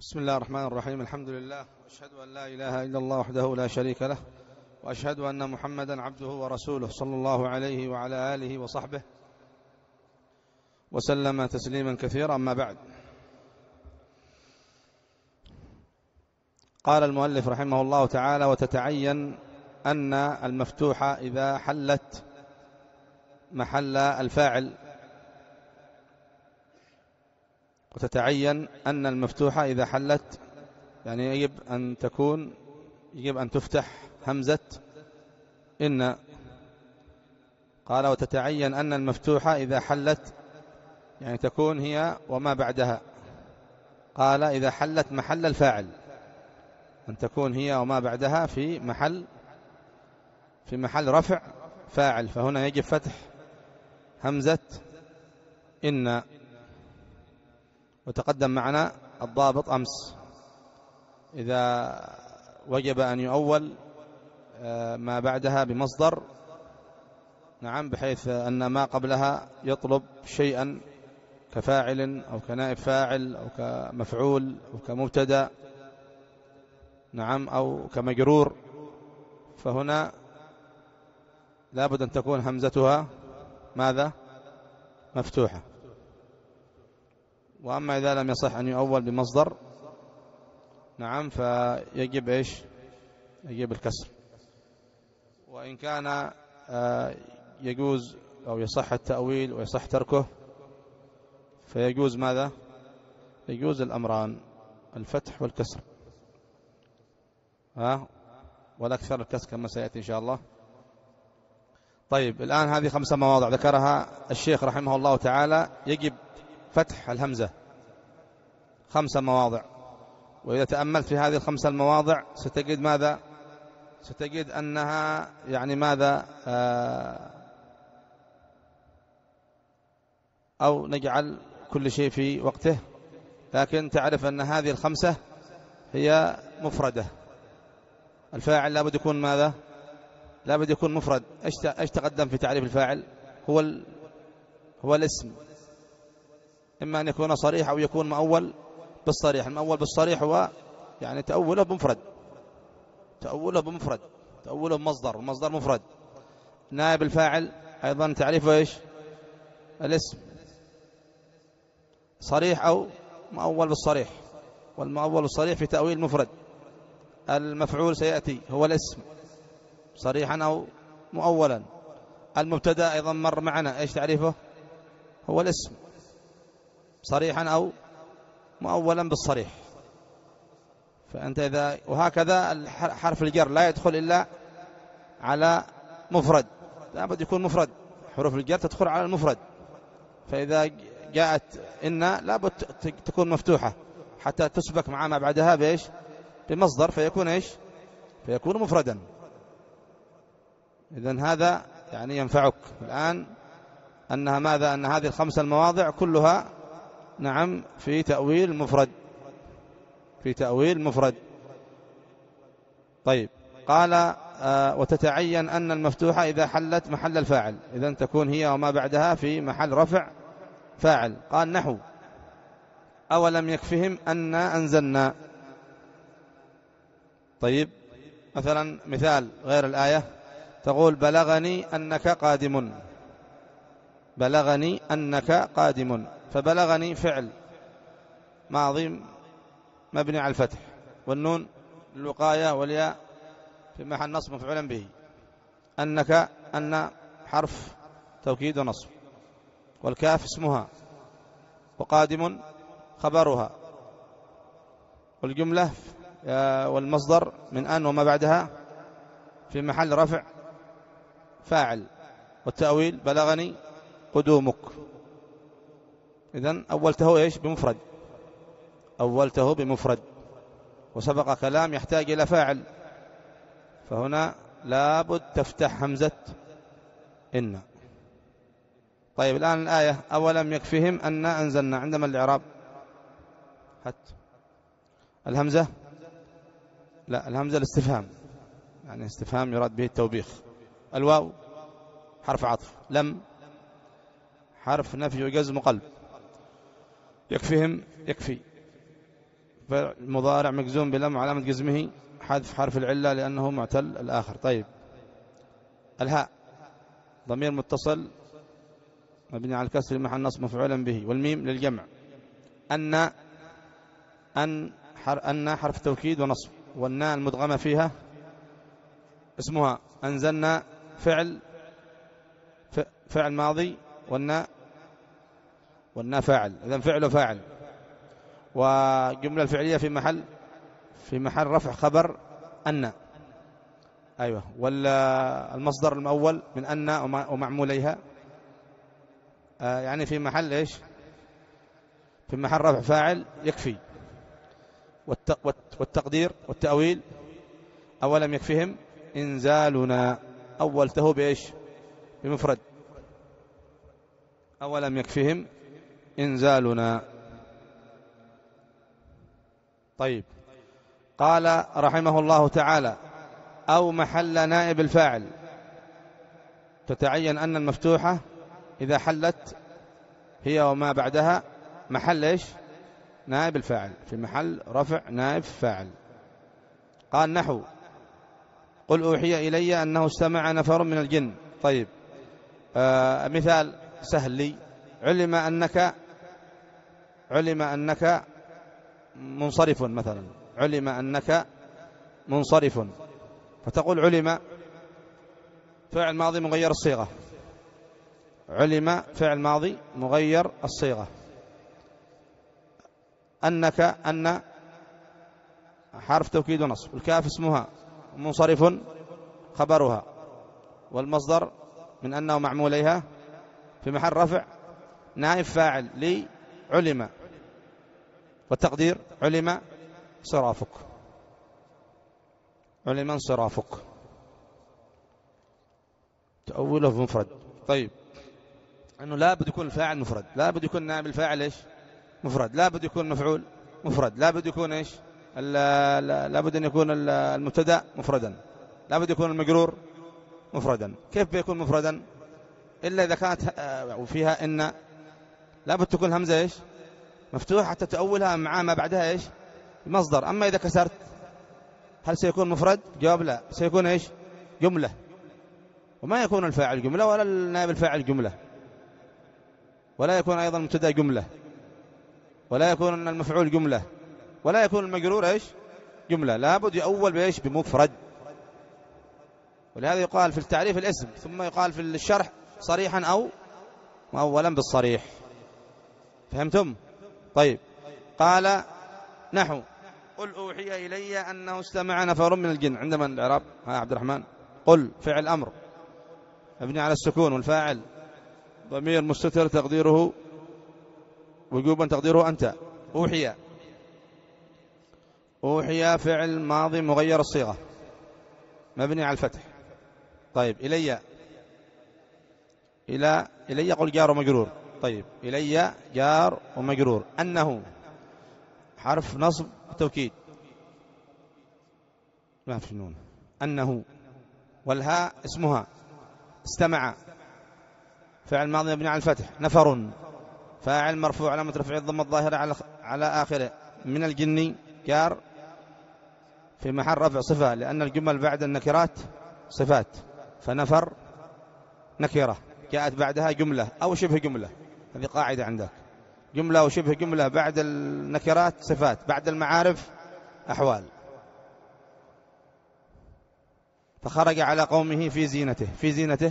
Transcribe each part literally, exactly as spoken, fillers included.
بسم الله الرحمن الرحيم. الحمد لله، وأشهد أن لا إله إلا الله وحده لا شريك له، وأشهد أن محمدا عبده ورسوله صلى الله عليه وعلى آله وصحبه وسلم تسليما كثيرا. أما بعد، قال المؤلف رحمه الله تعالى: وتتعين أن المفتوح إذا حلت محل الفاعل وتتعين أن المفتوح إذا حلت، يعني يجب أن تكون يجب أن تفتح همزة إن. قال: وتتعين أن المفتوح إذا حلت، يعني تكون هي وما بعدها. قال: إذا حلت محل الفاعل، أن تكون هي وما بعدها في محل في محل رفع فاعل، فهنا يجب فتح همزة إن. وتقدم معنا الضابط أمس، إذا وجب أن يؤول ما بعدها بمصدر، نعم، بحيث أن ما قبلها يطلب شيئا كفاعل أو كنائب فاعل أو كمفعول أو كمبتدأ، نعم، أو كمجرور، فهنا لابد أن تكون همزتها ماذا؟ مفتوحة. وأما إذا لم يصح أن يؤول بمصدر، نعم، فيجب إيش؟ يجب الكسر. وإن كان يجوز أو يصح التأويل ويصح تركه، فيجوز ماذا؟ يجوز الأمران، الفتح والكسر، ها، والأكثر الكسر كما سيأتي إن شاء الله. طيب، الآن هذه خمسة مواضع ذكرها الشيخ رحمه الله تعالى يجب فتح الهمزة، خمسة مواضع. وإذا تأملت في هذه الخمسة المواضع ستجد ماذا؟ ستجد أنها يعني ماذا؟ أو نجعل كل شيء في وقته، لكن تعرف أن هذه الخمسة هي مفردة. الفاعل لابد يكون ماذا؟ لابد يكون مفرد. ايش تقدم في تعريف الفاعل؟ هو ال... هو الاسم، إما أن يكون صريح أو يكون مؤول بالصريح. المؤول بالصريح هو يعني تأوله بمفرد، تأوله بمفرد، تأوله بمصدر، المصدر مفرد. نائب الفاعل أيضا تعريفه إيش؟ الاسم، صريح أو مؤول بالصريح، والمؤول بالصريح في تأويل مفرد. المفعول سيأتي هو الاسم، صريحا أو مؤولا. المبتدأ أيضا مر معنا، إيش تعريفه؟ هو الاسم، صريحا أو مؤولا بالصريح. فأنت إذا وهكذا حرف الجر لا يدخل إلا على مفرد، لابد يكون مفرد. حروف الجر تدخل على المفرد، فإذا جاءت إن لابد تكون مفتوحة حتى تسبك مع ما بعدها بإيش؟ بمصدر، فيكون إيش؟ فيكون مفردا. إذن هذا يعني ينفعك الآن أنها ماذا؟ أن هذه الخمسة المواضع كلها، نعم، في تأويل مفرد، في تأويل مفرد. طيب، قال: آه وتتعين أن المفتوحة إذا حلت محل الفاعل، إذن تكون هي وما بعدها في محل رفع فاعل. قال: نحو أولم يكفهم أن أنزلنا. طيب، مثلا مثال غير الآية، تقول: بلغني أنك قادم، بلغني أنك قادم. فبلغني فعل ماضي مبني على الفتح، والنون للوقاية، والياء في محل نصب مفعولا به. أنك أن حرف توكيد ونصب، والكاف اسمها، وقادم خبرها، والجملة والمصدر من أن وما بعدها في محل رفع فاعل. والتأويل: بلغني قدومك. إذن أولته إيش؟ بمفرد، أولته بمفرد، وسبق كلام يحتاج إلى فاعل، فهنا لابد تفتح همزة إن. طيب، الآن الآية: أولم يكفهم أن أنزلنا، عندما الإعراب حتى الهمزة، لا، الهمزة الاستفهام، يعني استفهام يراد به التوبيخ. الواو حرف عطف، لم حرف نفي وجزم قلب، يكفهم يكفي، المضارع مجزوم بلم وعلامة جزمه حذف حرف العلة لأنه معتل الآخر. طيب الهاء ضمير متصل مبني على الكسر محل نصب مفعولا به. والميم للجمع. أن أن حر أن حرف توكيد ونصب. والناء المدغمة فيها اسمها أنزلنا فعل فعل ماضي والناء والناء فاعل، إذن فعل وفاعل. وجملة الفعلية في محل في محل رفع خبر أن. أيوة. والمصدر الأول من أن ومعموليها آه يعني في محل إيش؟ في محل رفع فاعل يكفي. والتقدير والتأويل أولم يكفهم إنزالنا أولته بإيش؟ بمفرد. أولم يكفهم إنزالنا. طيب قال رحمه الله تعالى أو محل نائب الفاعل. تتعين أن المفتوحة إذا حلت هي وما بعدها محل إيش؟ نائب الفاعل، في محل رفع نائب فاعل. قال نحو قل أوحي إلي أنه استمع نفر من الجن. طيب آه مثال سهل لي. علم أنك علم أنك منصرف مثلا. علم أنك منصرف، فتقول علم فعل ماضي مغير الصيغة. علم فعل ماضي مغير الصيغة. أنك أن حرف توكيد ونصب. الكاف اسمها منصرف خبرها. والمصدر من أنه معموليها في محل رفع نائب فاعل لي علم. والتقدير علم صرافك. علم انصرافك. تأوله في مفرد. طيب أنه لا بد يكون الفاعل مفرد، لا بد يكون نائب الفاعل إيش؟ مفرد. لا بد يكون مفعول مفرد. لا بد يكون إيش؟ لا بد أن يكون المبتدأ مفردا. لا بد يكون المجرور مفردا. كيف بيكون مفردا؟ إلا إذا كانت وفيها إن لا بد تكون همزة إيش؟ مفتوحة حتى تأولها مع ما بعدها إيش؟ مصدر. أما إذا كسرت هل سيكون مفرد؟ جواب لا، سيكون إيش؟ جملة. وما يكون الفاعل جملة ولا النائب الفاعل جملة، ولا يكون أيضا المبتدأ جملة، ولا يكون المفعول جملة، ولا يكون المجرور إيش؟ جملة. لابد يؤول بإيش؟ بمفرد. ولهذا يقال في التعريف الاسم، ثم يقال في الشرح صريحا أو مؤولا بالصريح. فهمتم؟ طيب قال نحو قل أوحي إلي أنه استمع نفر من الجن. عندما الإعراب ها عبد الرحمن. قل فعل أمر مبني على السكون، والفاعل ضمير مستتر تقديره وجوبا تقديره أنت. أوحي أوحي فعل ماضي مغير الصيغة مبني على الفتح. طيب إلي إلى إلي قل جار ومجرور. طيب إلي جار ومجرور. أنه حرف نصب توكيد ما في نون. أنه. والهاء اسمها. استمع فعل ماضي مبني على الفتح. نفر فاعل مرفوع علامة رفعه الضمة الظاهرة على على آخره. من الجن جار في محل رفع صفة، لأن الجمل بعد النكرات صفات. فنفر نكرة جاءت بعدها جملة أو شبه جملة. هذه قاعدة عندك. جملة أو شبه جملة بعد النكرات صفات، بعد المعارف أحوال. فخرج على قومه في زينته. في زينته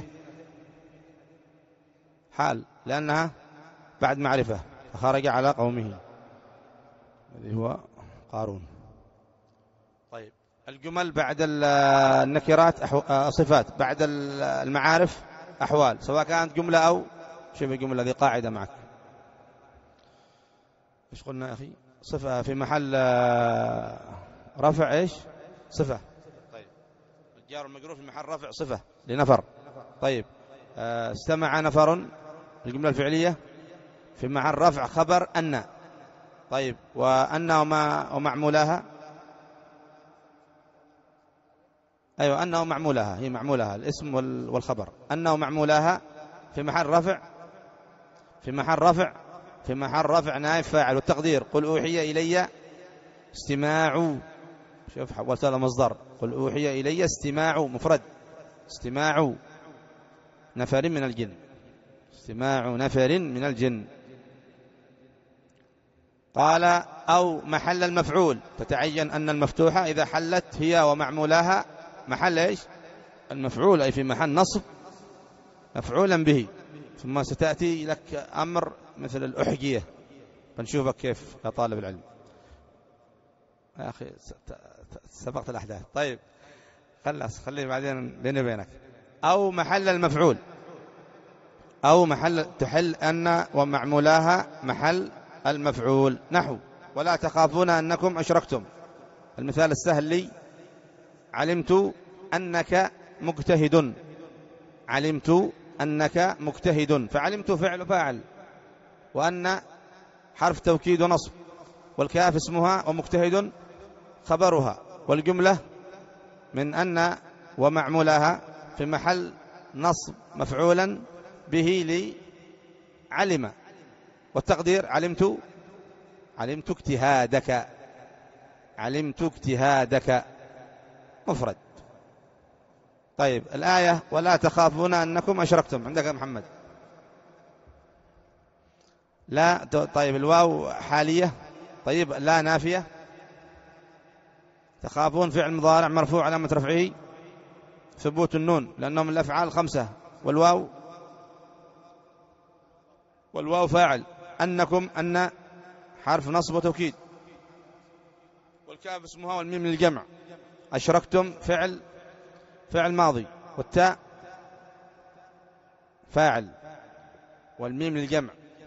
حال لأنها بعد معرفة. فخرج على قومه الذي هو قارون. طيب الجمل بعد النكرات صفات، بعد المعارف أحوال، سواء كانت جملة أو شبه جملة. هذه قاعدة معك. إيش قلنا يا أخي؟ صفة في محل رفع إيش؟ صفة. طيب الجار والمجرور في محل رفع صفة لنفر. طيب استمع نفر الجملة الفعلية في محل رفع خبر أن. طيب وأن وما ومعمولها. أيوة أن ومعمولها، هي معمولها الاسم والخبر. أن ومعمولها في محل رفع في محل رفع في محل رفع نائب فاعل. والتقدير قل أوحي إلي استماع، شوف حولت له مصدر، قل أوحي إلي استماع مفرد، استماع نفر من الجن، استماع نفر من الجن. قال أو محل المفعول، تتعين أن المفتوحة إذا حلت هي ومعمولها محل إيش؟ المفعول، أي في محل نصب مفعولا به. ثم ستأتي لك أمر مثل الأحجية، بنشوفك كيف يا طالب العلم يا أخي، سبقت الأحداث. طيب خلاص خليه بعدين بيني وبينك. أو محل المفعول، أو محل تحل أن ومعمولاها محل المفعول. نحو ولا تخافون أنكم أشركتم. المثال السهل لي علمت أنك مجتهد، علمت أنك مجتهد، فعلمت فعل فاعل، وأن حرف توكيد ونصب، والكاف اسمها ومجتهد خبرها، والجملة من أن ومعمولها في محل نصب مفعولا به لعلم، والتقدير علمت علمت اجتهادك، علمت اجتهادك مفرد. طيب الآية ولا تخافون أنكم أشركتم، عندك يا محمد؟ لا. طيب الواو حالية، طيب لا نافية. تخافون فعل مضارع مرفوع علامة رفعه ثبوت النون لأنهم الأفعال خمسة، والواو والواو فاعل، أنكم أن حرف نصب وتوكيد، والكاف اسمها، والميم للجمع، أشركتم فعل فعل ماضي، والتاء فاعل، والميم للجمع،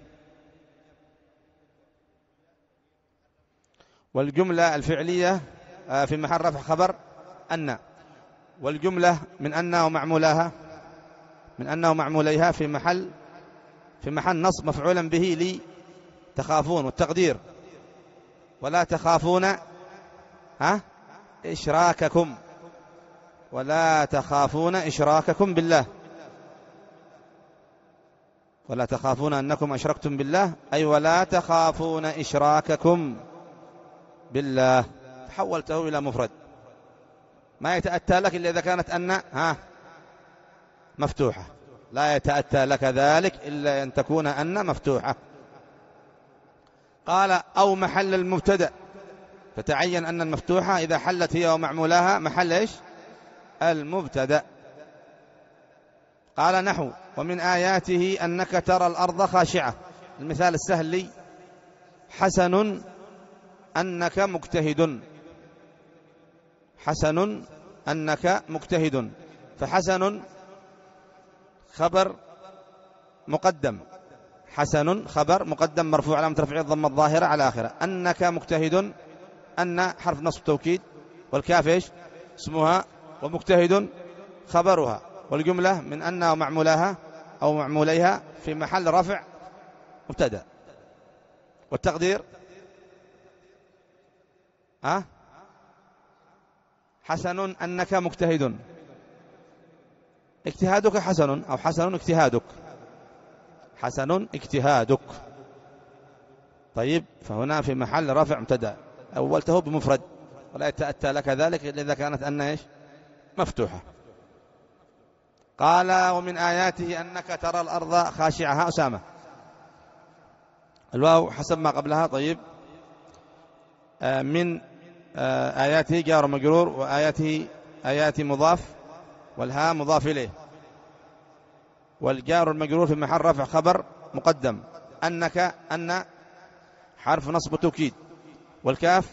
والجملة الفعلية في محل رفع خبر أن، والجملة من أن ومعمولها من أن ومعموليها في محل في محل نصب مفعولا به لي تخافون، والتقدير ولا تخافون ها إشراككم، ولا تخافون إشراككم بالله، ولا تخافون أنكم أشركتم بالله، أي ولا تخافون إشراككم بالله. حولته إلى مفرد، ما يتأتى لك إلا إذا كانت أن ها مفتوحة، لا يتأتى لك ذلك إلا أن تكون أن مفتوحة. قال أو محل المبتدأ، فتعين أن المفتوحة إذا حلت هي ومعمولها محل إيش؟ المبتدأ. قال نحو ومن آياته أنك ترى الأرض خاشعة. المثال السهل لي حسن أنك مجتهد، حسن أنك مجتهد، فحسن خبر مقدم، حسن خبر مقدم مرفوع علامة رفعه الضمة الظاهرة على آخره، أنك مجتهد، أن حرف نصب توكيد، والكاف إيش؟ اسمها، ومجتهد خبرها، والجملة من أن ومعمولها أو معموليها في محل رفع مبتدأ، والتقدير ها حسن أنك مجتهد، اجتهادك حسن، أو حسن اجتهادك، حسن اجتهادك. طيب فهنا في محل رفع مبتدأ، أولته بمفرد، ولا يتأتى لك ذلك إذا كانت أن إيش؟ مفتوحة. قال ومن آياته أنك ترى الأرض خاشعة. أسامة الواو حسب ما قبلها. طيب آه من آه آياته جار مجرور، وآياته آيات مضاف، والها مضاف إليه، والجار المجرور في محل رفع خبر مقدم، أنك أن حرف نصب توكيد، والكاف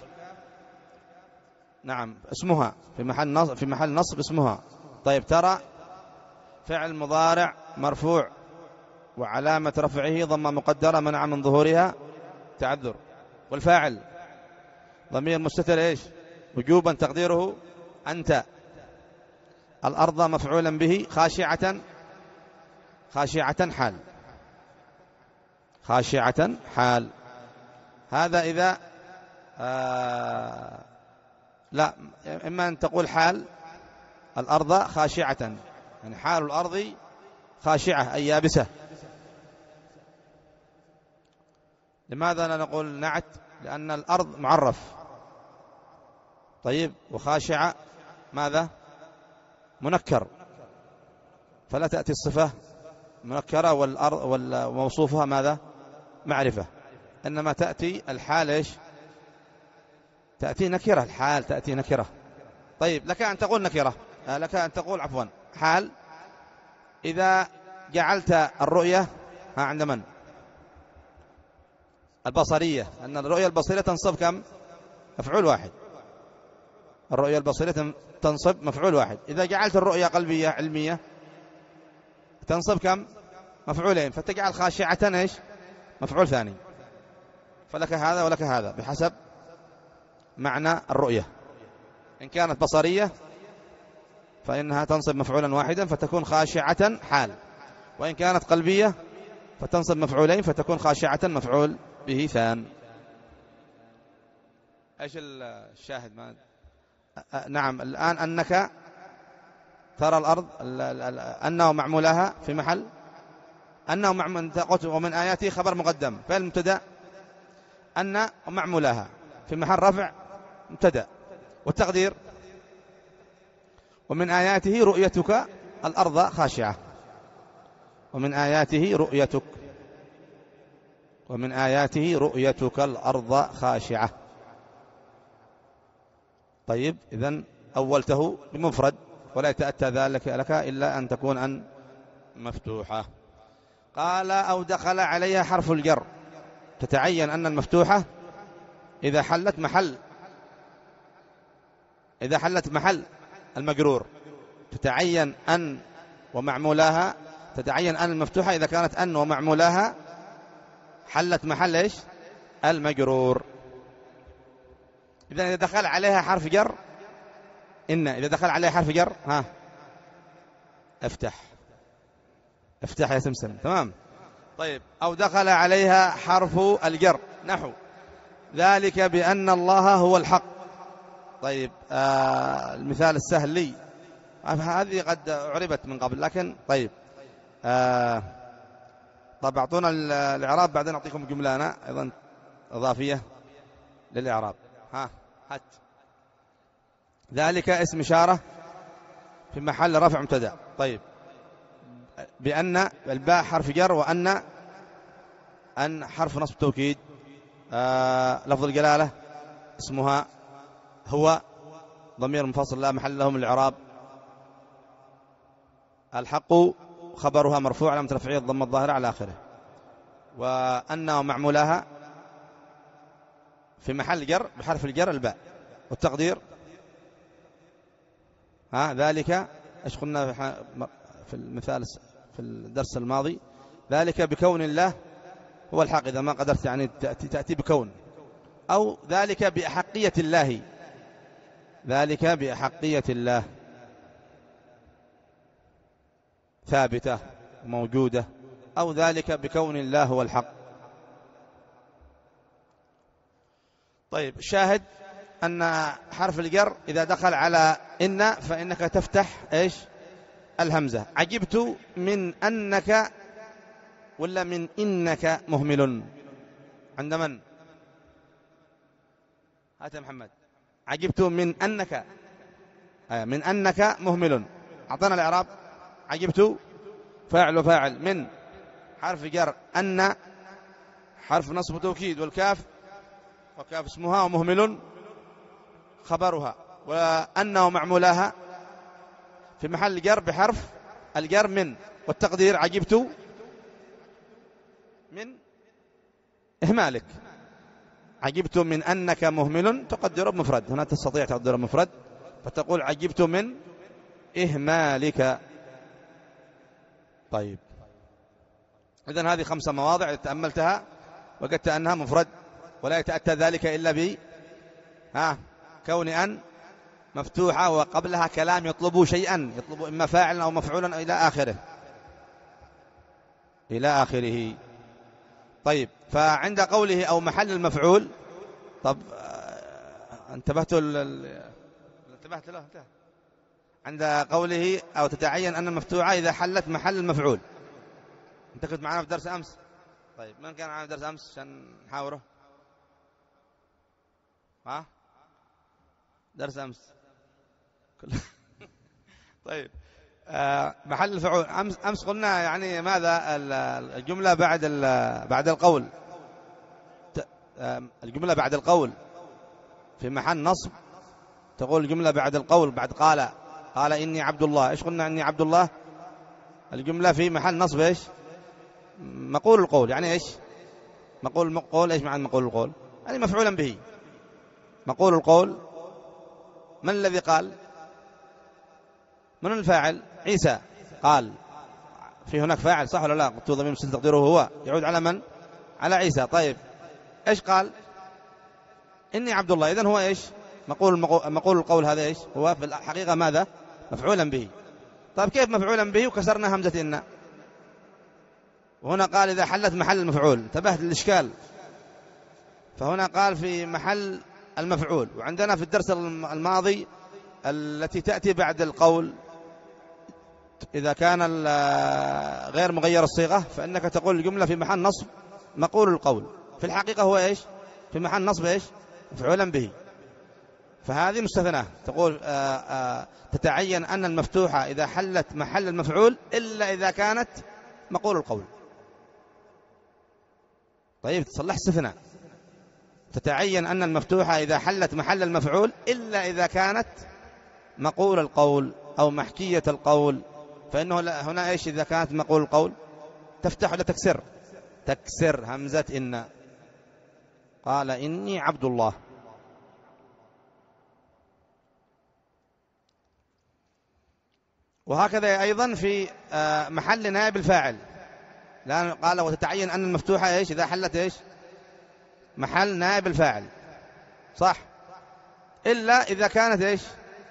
نعم اسمها في محل نصب في محل نصب اسمها. طيب ترى فعل مضارع مرفوع وعلامة رفعه ضمة مقدرة منع من ظهورها تعذر، والفاعل ضمير مستتر إيش؟ وجوبا تقديره أنت. الأرض مفعولا به، خاشعة خاشعة حال، خاشعة حال. هذا إذا آه لا، إما أن تقول حال الأرض خاشعة، يعني حال الأرض خاشعة أي يابسة. لماذا لا نقول نعت؟ لأن الأرض معرف، طيب، وخاشعة ماذا؟ منكر، فلا تأتي الصفة منكرة والأرض وموصوفها ماذا؟ معرفة، إنما تأتي الحال إيش؟ تأتي نكرة، الحال تأتي نكرة. طيب، لك أن تقول نكرة، لك أن تقول عفوا حال إذا جعلت الرؤية عند من؟ البصرية، أن الرؤية البصرية تنصب كم؟ مفعول واحد. الرؤية البصرية تنصب مفعول واحد. إذا جعلت الرؤية قلبية علمية تنصب كم؟ مفعولين، فتجعل خاشعة إيش؟ مفعول ثاني. فلك هذا ولك هذا بحسب معنى الرؤية. إن كانت بصرية فإنها تنصب مفعولا واحدا فتكون خاشعة حال، وإن كانت قلبية فتنصب مفعولين فتكون خاشعة مفعول به ثان. ايش الشاهد؟ ما نعم، الآن أنك ترى الأرض أنه معمولها في محل أنه معمول، ومن آياته خبر مقدم، فالمبتدا أن معمولها في محل رفع مبتدا، والتقدير ومن آياته رؤيتك الأرض خاشعة، ومن آياته رؤيتك ومن آياته رؤيتك الأرض خاشعة. طيب، إذن أولته بمفرد ولا يتأتى ذلك لك إلا أن تكون أن مفتوحة. قال أو دخل عليها حرف الجر، تتعين أن المفتوحة إذا حلت محل إذا حلت محل المجرور تتعين أن ومعمولاها، تتعين أن المفتوحة إذا كانت أن ومعمولاها حلت محل إيش؟ المجرور. إذن إذا دخل عليها حرف جر إن إذا دخل عليها حرف جر ها افتح افتح يا سمسم، تمام. طيب، أو دخل عليها حرف الجر نحو ذلك بأن الله هو الحق. طيب، آه المثال السهل لي هذه قد عربت من قبل، لكن طيب آه طب أعطونا الإعراب بعدين أعطيكم جملة أنا أيضا إضافية للإعراب. ها هات ذلك اسم إشارة في محل رفع مبتدأ. طيب، بأن الباء حرف جر، وأن أن حرف نصب توكيد. آه لفظ الجلالة اسمها هو ضمير منفصل لا محل له من الإعراب. الحق خبرها مرفوع علامة رفعه الضمة الظاهرة على آخره. وأن ومعمولها في محل جر بحرف الجر الباء، والتقدير ها ذلك ايش قلنا في المثال في الدرس الماضي؟ ذلك بكون الله هو الحق، إذا ما قدرت يعني تأتي, تأتي بكون، أو ذلك بأحقية الله، ذلك بأحقية الله ثابتة موجودة، أو ذلك بكون الله هو الحق. طيب، شاهد أن حرف الجر إذا دخل على إن فإنك تفتح إيش؟ الهمزة. عجبت من أنك ولا من إنك مهمل؟ عند من؟ هات يا محمد. عجبت من أنك آه من أنك مهمل. أعطانا الإعراب. عجبت فاعل وفاعل، من حرف جر، أن حرف نصب توكيد، والكاف وكاف اسمها، ومهمل خبرها، وأن ومعمولها في محل جر بحرف الجر من، والتقدير عجبت من إهمالك. عجبت من أنك مهمل تقدر بمفرد، هنا تستطيع تقدر بمفرد فتقول عجبت من إهمالك. طيب، إذن هذه خمسة مواضع تأملتها وقدت أنها مفرد، ولا يتأتى ذلك إلا ب ها كون أن مفتوحة وقبلها كلام يطلب شيئا، يطلب إما فاعلا أو مفعولا إلى آخره إلى آخره. طيب، فعند قوله أو محل المفعول، طب انتبهت انتبهت له انتبه. عند قوله أو تتعين أن المفتوحة إذا حلت محل المفعول. أنت كنت معنا في درس أمس؟ طيب، من كان معنا في درس أمس عشان نحاوره؟ ها درس أمس. طيب آه محل الفعول أمس, أمس قلنا يعني ماذا الجملة بعد بعد القول، الجملة بعد القول في محل نصب، تقول الجملة بعد القول بعد قال قال إني عبد الله. إيش قلنا؟ إني عبد الله. الجملة في محل نصب إيش؟ مقول القول. يعني إيش مقول القول؟ إيش معنى مقول القول؟ يعني مفعولا به. مقول القول من الذي قال؟ من الفاعل؟ عيسى قال. في هناك فاعل صح ولا لا؟ قلت ضمير مستتر تقديره هو، يعود على من؟ على عيسى. طيب إيش قال؟ إني عبد الله. إذن هو إيش؟ مقول مقول القول هذا إيش هو في الحقيقة؟ ماذا؟ مفعولا به. طيب كيف مفعولا به وكسرنا همزة إن؟ وهنا قال إذا حلت محل المفعول. انتبهت للإشكال. فهنا قال في محل المفعول، وعندنا في الدرس الماضي التي تأتي بعد القول إذا كان غير مغير الصيغة فإنك تقول الجملة في محل نصب مقول القول. في الحقيقة هو إيش؟ في محل نصب إيش؟ مفعولا به. فهذه مستثناة. تقول آآ آآ تتعين أن المفتوحة إذا حلت محل المفعول إلا إذا كانت مقول القول. طيب تصلح استثناء. تتعين أن المفتوحة إذا حلت محل المفعول إلا إذا كانت مقول القول أو محكية القول. فإنه هنا إيش إذا كانت مقول القول؟ تفتح ولا تكسر؟ تكسر همزة إن. قال إني عبد الله. وهكذا أيضا في محل نائب الفاعل، لأن قال وتتعين أن المفتوحة إيش إذا حلت إيش؟ محل نائب الفاعل صح، إلا إذا كانت إيش؟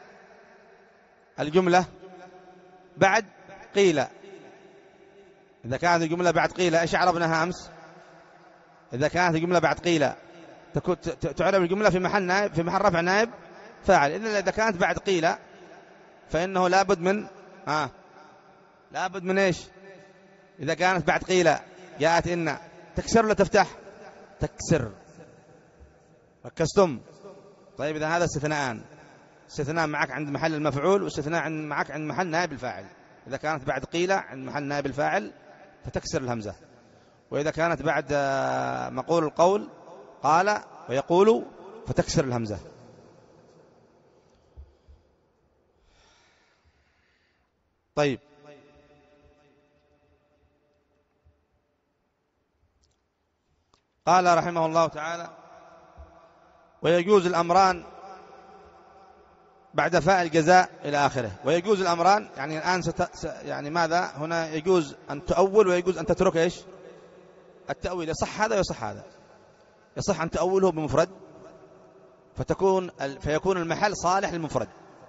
الجملة بعد قيل. إذا كانت الجملة بعد قيل إيش عرفناها أمس؟ إذا كانت الجملة بعد قيل تعرف الجملة في محل نائب في محل رفع نائب فاعل. إذن إذا كانت بعد قيل فإنه لابد من آه لابد من إيش؟ إذا كانت بعد قيل جاءت إن تكسر ولا تفتح؟ تكسر. ركزتم؟ طيب إذا هذا استثناءان، استثناء معك عند محل المفعول واستثناء معك عند محل نائب الفاعل. إذا كانت بعد قيل عند محل نائب الفاعل فتكسر الهمزة، وإذا كانت بعد مقول القول قال ويقول فتكسر الهمزة. طيب قال رحمه الله تعالى ويجوز الأمران بعد فاء الجزاء إلى آخره. ويجوز الأمران يعني الآن ست... يعني ماذا هنا؟ يجوز أن تؤول ويجوز أن تترك إيش؟ التأويل. يصح هذا ويصح هذا. يصح أن تأوله بمفرد فتكون فيكون المحل صالح للمفرد،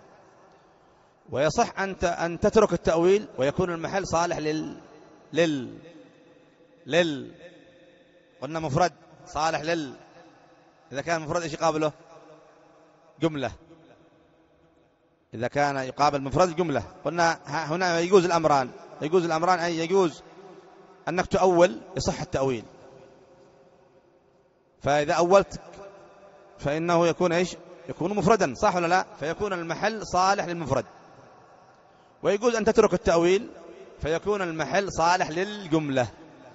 ويصح أن أن تترك التأويل ويكون المحل صالح لل لل لل قلنا مفرد صالح لل. إذا كان مفرد إيش يقابله؟ جملة. إذا كان يقابل مفرد جملة. قلنا هنا يجوز الأمران. يجوز الأمران أي يجوز أنك تؤول يصح التأويل. فإذا أولت فإنه يكون إيش؟ يكون مفردا صح ولا لا؟ فيكون المحل صالح للمفرد. ويجوز أن تترك التأويل فيكون المحل صالح للجملة.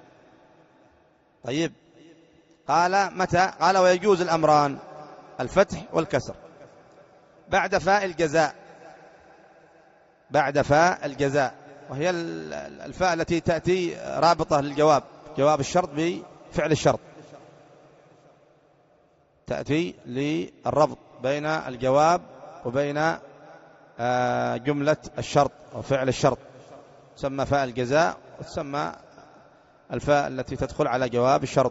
طيب قال متى؟ قال ويجوز الأمران الفتح والكسر بعد فاء الجزاء. بعد فاء الجزاء وهي الفاء التي تأتي رابطة للجواب، جواب الشرط بفعل الشرط، تأتي للربط بين الجواب وبين جملة الشرط أو فعل الشرط، تسمى فاء الجزاء وتسمى الفاء التي تدخل على جواب الشرط.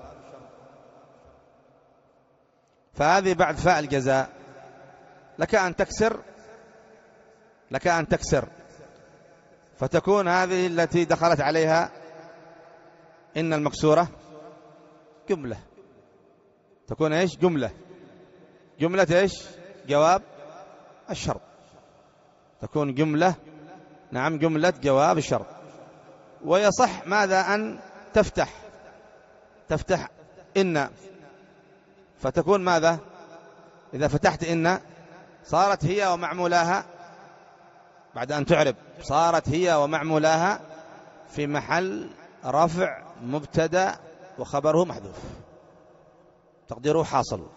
فهذه بعد فاء الجزاء لك أن تكسر لك أن تكسر فتكون هذه التي دخلت عليها إن المكسورة جملة. تكون إيش؟ جملة. جملة إيش؟ جواب الشرط. تكون جملة، نعم جملة جواب الشرط. ويصح ماذا؟ أن تفتح تفتح إن فتكون ماذا؟ إذا فتحت إن صارت هي ومعمولاها بعد أن تعرب صارت هي ومعمولاها في محل رفع مبتدأ وخبره محذوف تقديره حاصل.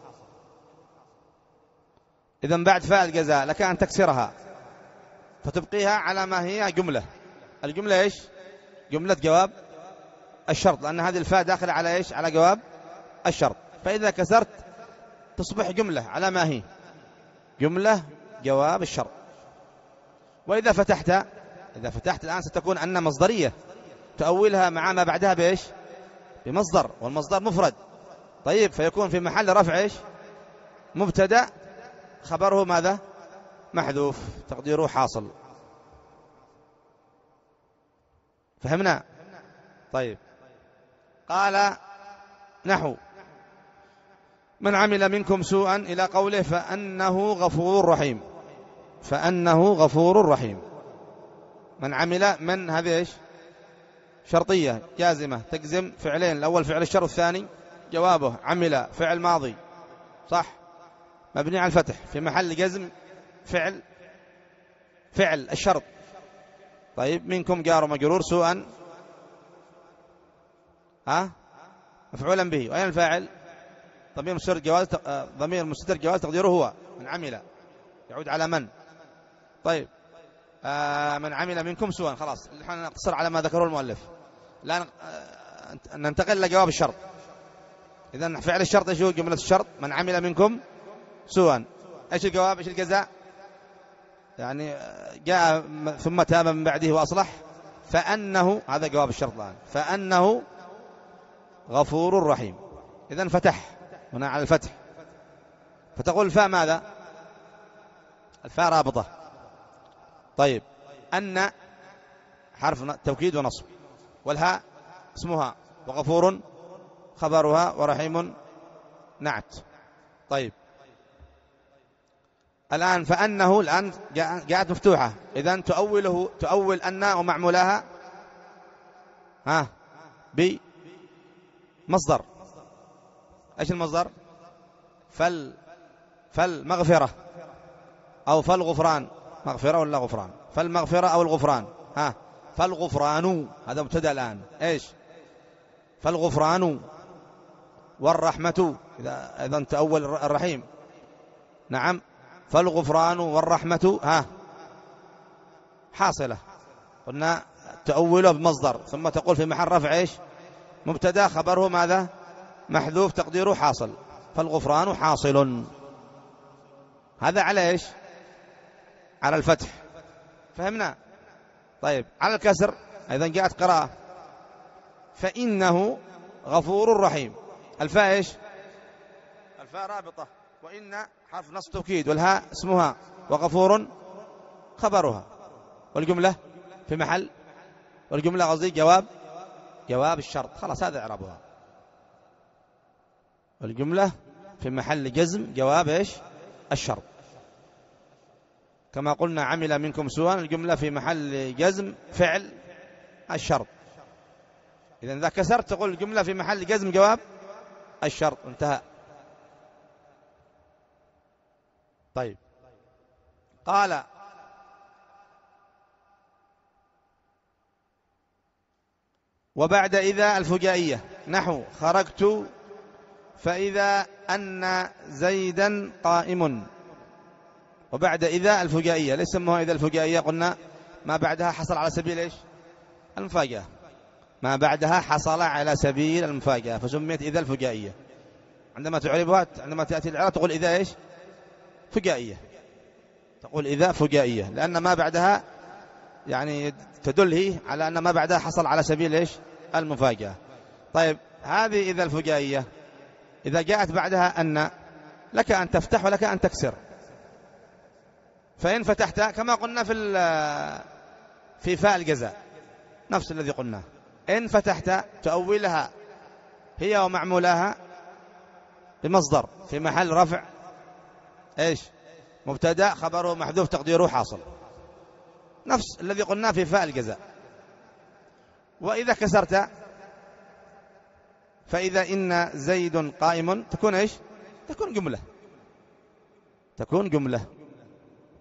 إذن بعد فاء الجزاء لك أن تكسرها فتبقيها على ما هي جملة. الجملة إيش؟ جملة جواب الشرط، لأن هذه الفاء داخلة على إيش؟ على جواب الشرط. فإذا كسرت تصبح جملة على ما هي جملة جواب الشرط. وإذا فتحت إذا فتحت الآن ستكون أن مصدرية تؤولها مع ما بعدها بإيش؟ بمصدر، والمصدر مفرد. طيب فيكون في محل رفع إيش؟ مبتدأ خبره ماذا؟ محذوف تقديره حاصل. فهمنا؟ طيب قال نحو من عمل منكم سوءا إلى قوله فأنه غفور رحيم. فأنه غفور رحيم. من عمل من هذه إيش؟ شرطية جازمة تجزم فعلين، الأول فعل الشر والثاني جوابه. عمل فعل ماضي صح مبني على الفتح في محل جزم فعل فعل الشرط. طيب منكم جار ومجرور سوءا ها مفعولا به، وأين الفاعل؟ ضمير مستتر جواز ضمير مستتر جواز تقديره هو من عمل يعود على من. طيب آه من عمل منكم سوءا خلاص نحن نقتصر على ما ذكره المؤلف. الآن آه ننتقل لجواب الشرط. إذن فعل الشرط ايش هو؟ جملة الشرط من عمل منكم سوءا. ايش الجواب؟ ايش الجزاء؟ يعني جاء ثم تاب من بعده وأصلح فأنه هذا جواب الشرط الآن فأنه غفور رحيم. إذن فتح هنا على الفتح فتقول الفاء ماذا؟ الفاء رابطة. طيب أن حرف توكيد ونصب والهاء اسمها وغفور خبرها ورحيم نعت. طيب الآن فأنه الآن جاءت مفتوحة إذن تؤوله تؤول أن ومعمولاها ها بمصدر. ايش المصدر؟ فل فالمغفرة أو فالغفران. مغفرة ولا غفران؟ فالمغفرة أو الغفران ها فالغفران هذا مبتدأ الآن ايش؟ فالغفران والرحمة إذا إذا تأول الرحيم نعم فالغفران والرحمة ها حاصلة. قلنا تأوله بمصدر ثم تقول في محل رفع ايش؟ مبتدأ خبره ماذا؟ محذوف تقديره حاصل. فالغفران حاصل. هذا على ايش؟ على الفتح. فهمنا؟ طيب على الكسر ايضا جاءت قراءة فإنه غفور رحيم. الفاء ايش؟ الفاء رابطة وإن حرف نصب توكيد والهاء اسمها وغفور خبرها والجملة في محل والجملة قصدي جواب جواب الشرط. خلاص هذا إعرابها. والجملة في محل جزم جواب ايش؟ الشرط. كما قلنا عمل منكم سوءا الجملة في محل جزم فعل الشرط. إذا إذا كسرت تقول الجملة في محل جزم جواب الشرط. انتهى. طيب قال وبعد إذا الفجائية نحو خرجت فإذا أن زيدا قائم. وبعد إذا الفجائية ليس اسمها إذا الفجائية قلنا ما بعدها حصل على سبيل إيش؟ المفاجأة. ما بعدها حصل على سبيل المفاجأة فسميت إذا الفجائية. عندما تعربها عندما تأتي الإعراب تقول إذا إيش؟ فجائية. تقول إذا فجائية لأن ما بعدها يعني تدل هي على أن ما بعدها حصل على سبيل إيش؟ المفاجأة. طيب هذه إذا الفجائية إذا جاءت بعدها أن لك أن تفتح ولك أن تكسر. فإن فتحت كما قلنا في في فاء الجزاء نفس الذي قلناه. إن فتحت تؤولها هي ومعمولها بمصدر في محل رفع إيش؟ مبتدأ خبره محذوف تقديره حاصل نفس الذي قلناه في فاء الجزاء. وإذا كسرت فإذا إن زيد قائم تكون إيش؟ تكون جملة تكون جملة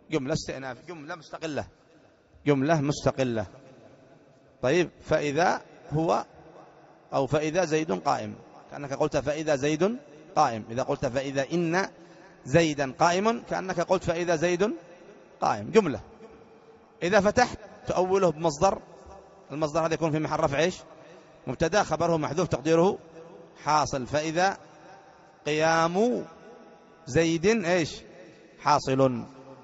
جملة استئناف، جملة مستقلة، جملة مستقلة. طيب فإذا هو أو فإذا زيد قائم، كأنك قلت فإذا زيد قائم. إذا قلت فإذا إن زيدا قائم كأنك قلت فإذا زيد قائم، جملة. إذا فتحت تؤوله بمصدر، المصدر هذا يكون في محل رفع إيش؟ مبتدا، خبره محذوف تقديره حاصل. فإذا قيام زيد إيش؟ حاصل.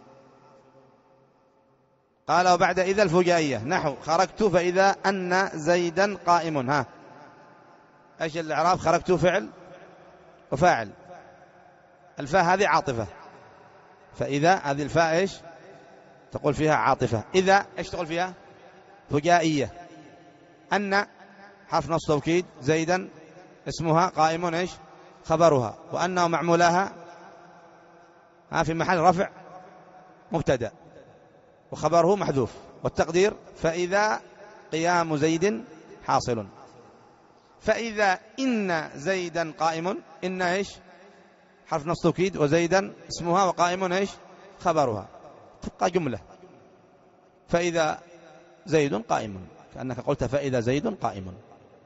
قال وبعد إذا الفجائية نحو خرجت فإذا أن زيدا قائم. ها إيش الإعراب؟ خرجت فعل وفاعل، الفاء هذه عاطفة، فإذا هذه الفاء إيش؟ تقول فيها عاطفة. إذا إيش تقول فيها؟ فجائية. أن حرف نصب توكيد، زيدا اسمها، قائم إيش؟ خبرها، وأنه معمولاها ها في محل رفع مبتدأ وخبره محذوف، والتقدير فإذا قيام زيد حاصل. فإذا إن زيدا قائم، إن إيش؟ حرف نصب توكيد، وزيدا اسمها، وقائم إيش؟ خبرها، تبقى جملة. فإذا زيد قائم، كأنك قلت فإذا زيد قائم.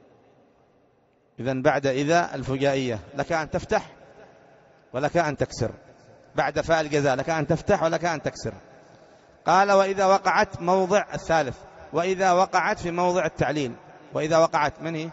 إذن بعد إذا الفجائية لك أن تفتح ولك أن تكسر، بعد فاء الجزاء لك أن تفتح ولك أن تكسر. قال وإذا وقعت موضع الثالث، وإذا وقعت في موضع التعليل. وإذا وقعت من هي؟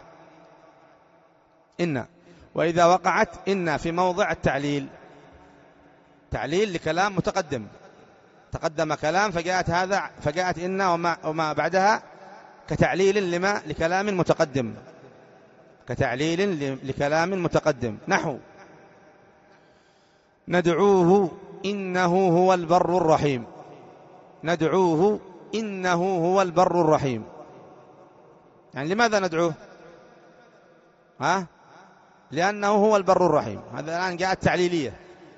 إن. وإذا وقعت إن في موضع التعليل، تعليل لكلام متقدم، تقدم كلام فجاءت هذا فجاءت إن وما, وما بعدها كتعليل لما لكلام متقدم، كتعليل لكلام متقدم. نحو ندعوه إنه هو البر الرحيم، ندعوه إنه هو البر الرحيم. يعني لماذا ندعوه؟ ها؟ لأنه هو البر الرحيم. هذا الآن جاءت تعليلية،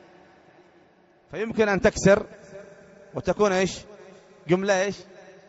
فيمكن أن تكسر وتكون إيش؟ جملة إيش؟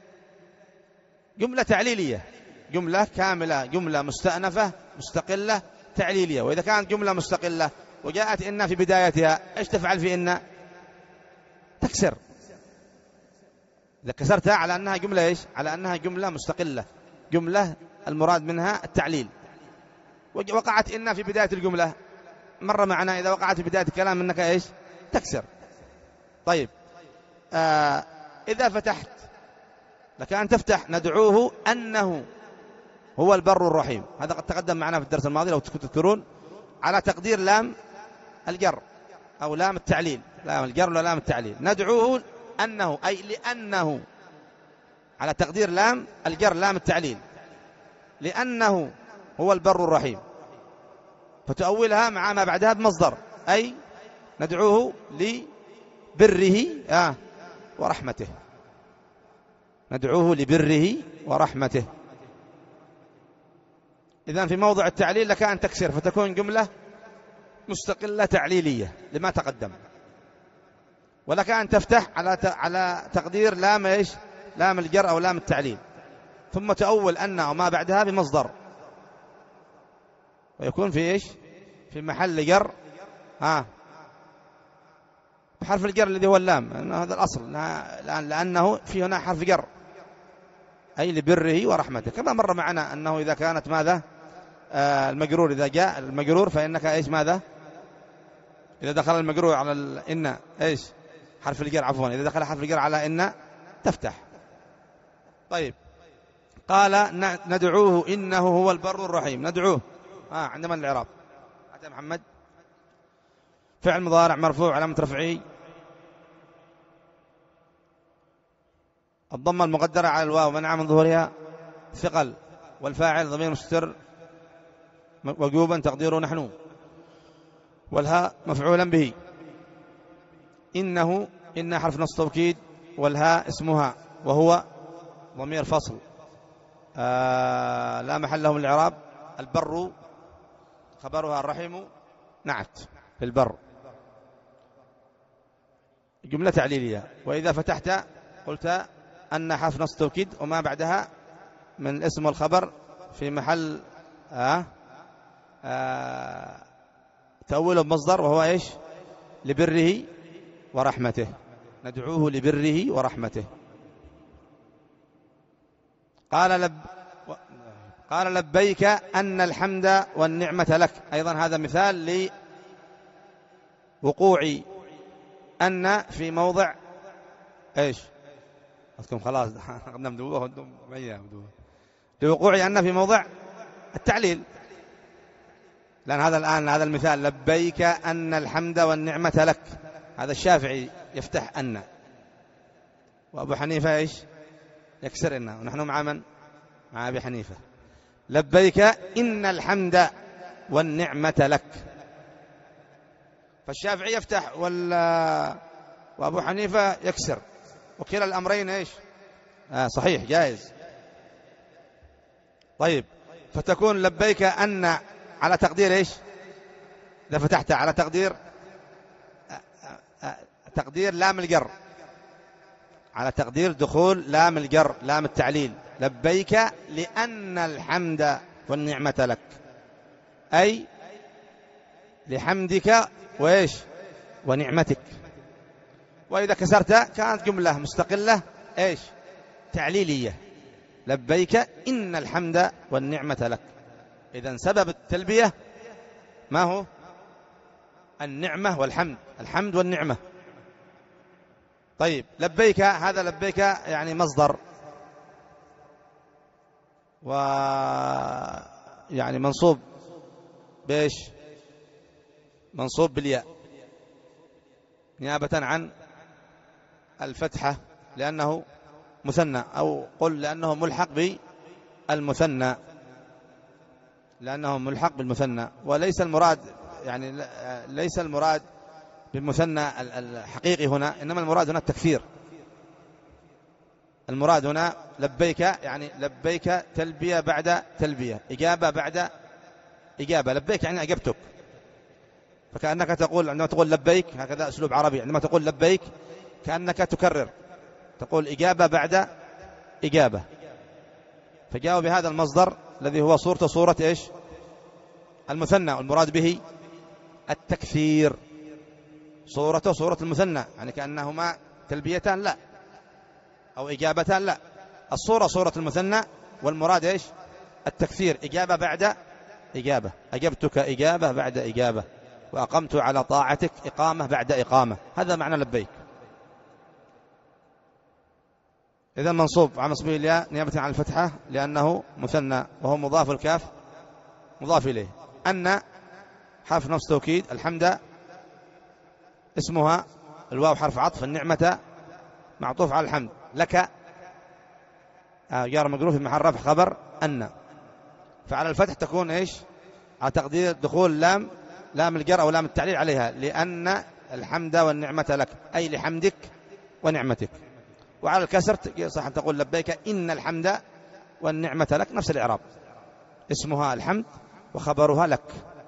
جملة تعليلية، جملة كاملة، جملة مستأنفة مستقلة تعليلية. وإذا كانت جملة مستقلة وجاءت إن في بدايتها، إيش تفعل في إن؟ تكسر. إذا كسرتها على أنها جملة إيش؟ على أنها جملة مستقلة، جملة المراد منها التعليل. وقعت إن في بداية الجملة، مر معنا إذا وقعت في بداية الكلام إنك إيش؟ تكسر. طيب آه إذا فتحت لك أن تفتح ندعوه أنه هو البر الرحيم. هذا قد تقدم معنا في الدرس الماضي لو تذكرون، على تقدير لام الجر أو لام التعليل، لام الجر ولا لام التعليل. ندعوه أنه أي لأنه، على تقدير لام الجر لام التعليل، لأنه هو البر الرحيم، فتؤولها مع ما بعدها بمصدر، أي ندعوه لبره آه ورحمته، ندعوه لبره ورحمته. إذن في موضع التعليل لك أن تكسر فتكون جملة مستقلة تعليلية لما تقدم، ولك أن تفتح على على تقدير لام إيش؟ لام الجر أو لام التعليل، ثم تؤول أن وما بعدها بمصدر، ويكون في إيش؟ في محل جر ها بحرف الجر الذي هو اللام، هذا الأصل، لأنه في هنا حرف جر أي لبره ورحمته. كما مر معنا أنه إذا كانت ماذا؟ آه المجرور، إذا جاء المجرور فإنك إيش؟ ماذا؟ إذا دخل المجرور على إن إيش؟ حرف الجر، عفوا إذا دخل حرف الجر على إن تفتح. طيب قال ندعوه إنه هو البر الرحيم. ندعوه آه عندما الإعراب أتى محمد فعل مضارع مرفوع علامة رفعه الضمة المقدرة على الواو منع من ظهورها ثقل، والفاعل ضمير مستتر وجوبا تقديره نحن، والهاء مفعولا به. إنه إن حرف نصب توكيد، والهاء اسمها، وهو ضمير فصل آه لا محل له من الإعراب. البر خبرها، الرحيم نعت بالبر، جملة تعليلية. وإذا فتحت قلت أن حرف نصب توكيد وما بعدها من الاسم والخبر في محل آه آه تأويله بمصدر، وهو إيش؟ لبره ورحمته. ندعوه لبره ورحمته. قال لب قال لبيك أن الحمد والنعمة لك. أيضا هذا مثال لوقوع أن في موضع إيش أذكم خلاص مدوه لوقوع أن في موضع التعليل، لأن هذا الآن هذا المثال لبيك أن الحمد والنعمة لك، هذا الشافعي يفتح أن، وأبو حنيفة إيش يكسر إن، ونحن مع من؟ مع أبي حنيفة. لبيك إن الحمد والنعمة لك، فالشافعي يفتح ولا وأبو حنيفة يكسر، وكلا الأمرين إيش آه صحيح جائز. طيب فتكون لبيك أن على تقدير إيش إذا فتحت على تقدير تقدير لام الجر، على تقدير دخول لام الجر لام التعليل. لبيك لأن الحمد والنعمة لك، أي لحمدك وإيش ونعمتك. وإذا كسرت كانت جملة مستقلة إيش تعليلية، لبيك إن الحمد والنعمة لك. إذن سبب التلبية ما هو؟ النعمة والحمد، الحمد والنعمة. طيب لبيك هذا لبيك يعني مصدر، ويعني منصوب بإيش؟ منصوب بالياء نيابة عن الفتحة لأنه مثنى، أو قل لأنه ملحق بالمثنى، لأنه ملحق بالمثنى. وليس المراد يعني ليس المراد بالمثنى الحقيقي هنا، إنما المراد هنا التكثير. المراد هنا لبيك يعني لبيك تلبية بعد تلبية، إجابة بعد إجابة. لبيك يعني أجبتك، فكأنك تقول عندما تقول لبيك، هكذا أسلوب عربي، عندما تقول لبيك كأنك تكرر، تقول إجابة بعد إجابة. فجاءوا بهذا المصدر الذي هو صورته صورة إيش المثنى، والمراد به التكثير. صورته صورة المثنى يعني كأنهما تلبيتان لا، أو إجابتان لا. الصورة صورة المثنى، والمراد إيش التكثير، إجابة بعد إجابة. أجبتك إجابة بعد إجابة، وأقمت على طاعتك إقامة بعد إقامة. هذا معنى لبيك. إذا منصوب على منصوبه الياء نيابة عن الفتحة لأنه مثنى، وهو مضاف الكاف مضاف إليه. أن حرف نفس توكيد، الحمد اسمها، الواو حرف عطف، النعمة معطوف على الحمد. لك جار مجرور في محل رفع خبر أن، فعلى الفتح تكون إيش على تقدير دخول لام لام الجر أو لام التعليل عليها، لأن الحمد والنعمة لك، أي لحمدك ونعمتك. وعلى الكسر صح أن تقول لبيك إن الحمد والنعمة لك، نفس الإعراب، اسمها الحمد وخبرها لك.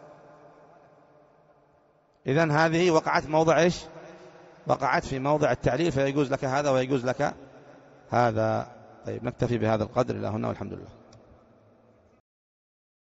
إذن هذه وقعت موضع إيش وقعت في موضع التعليل، فيجوز لك هذا ويجوز لك هذا. طيب نكتفي بهذا القدر إلى هنا والحمد لله.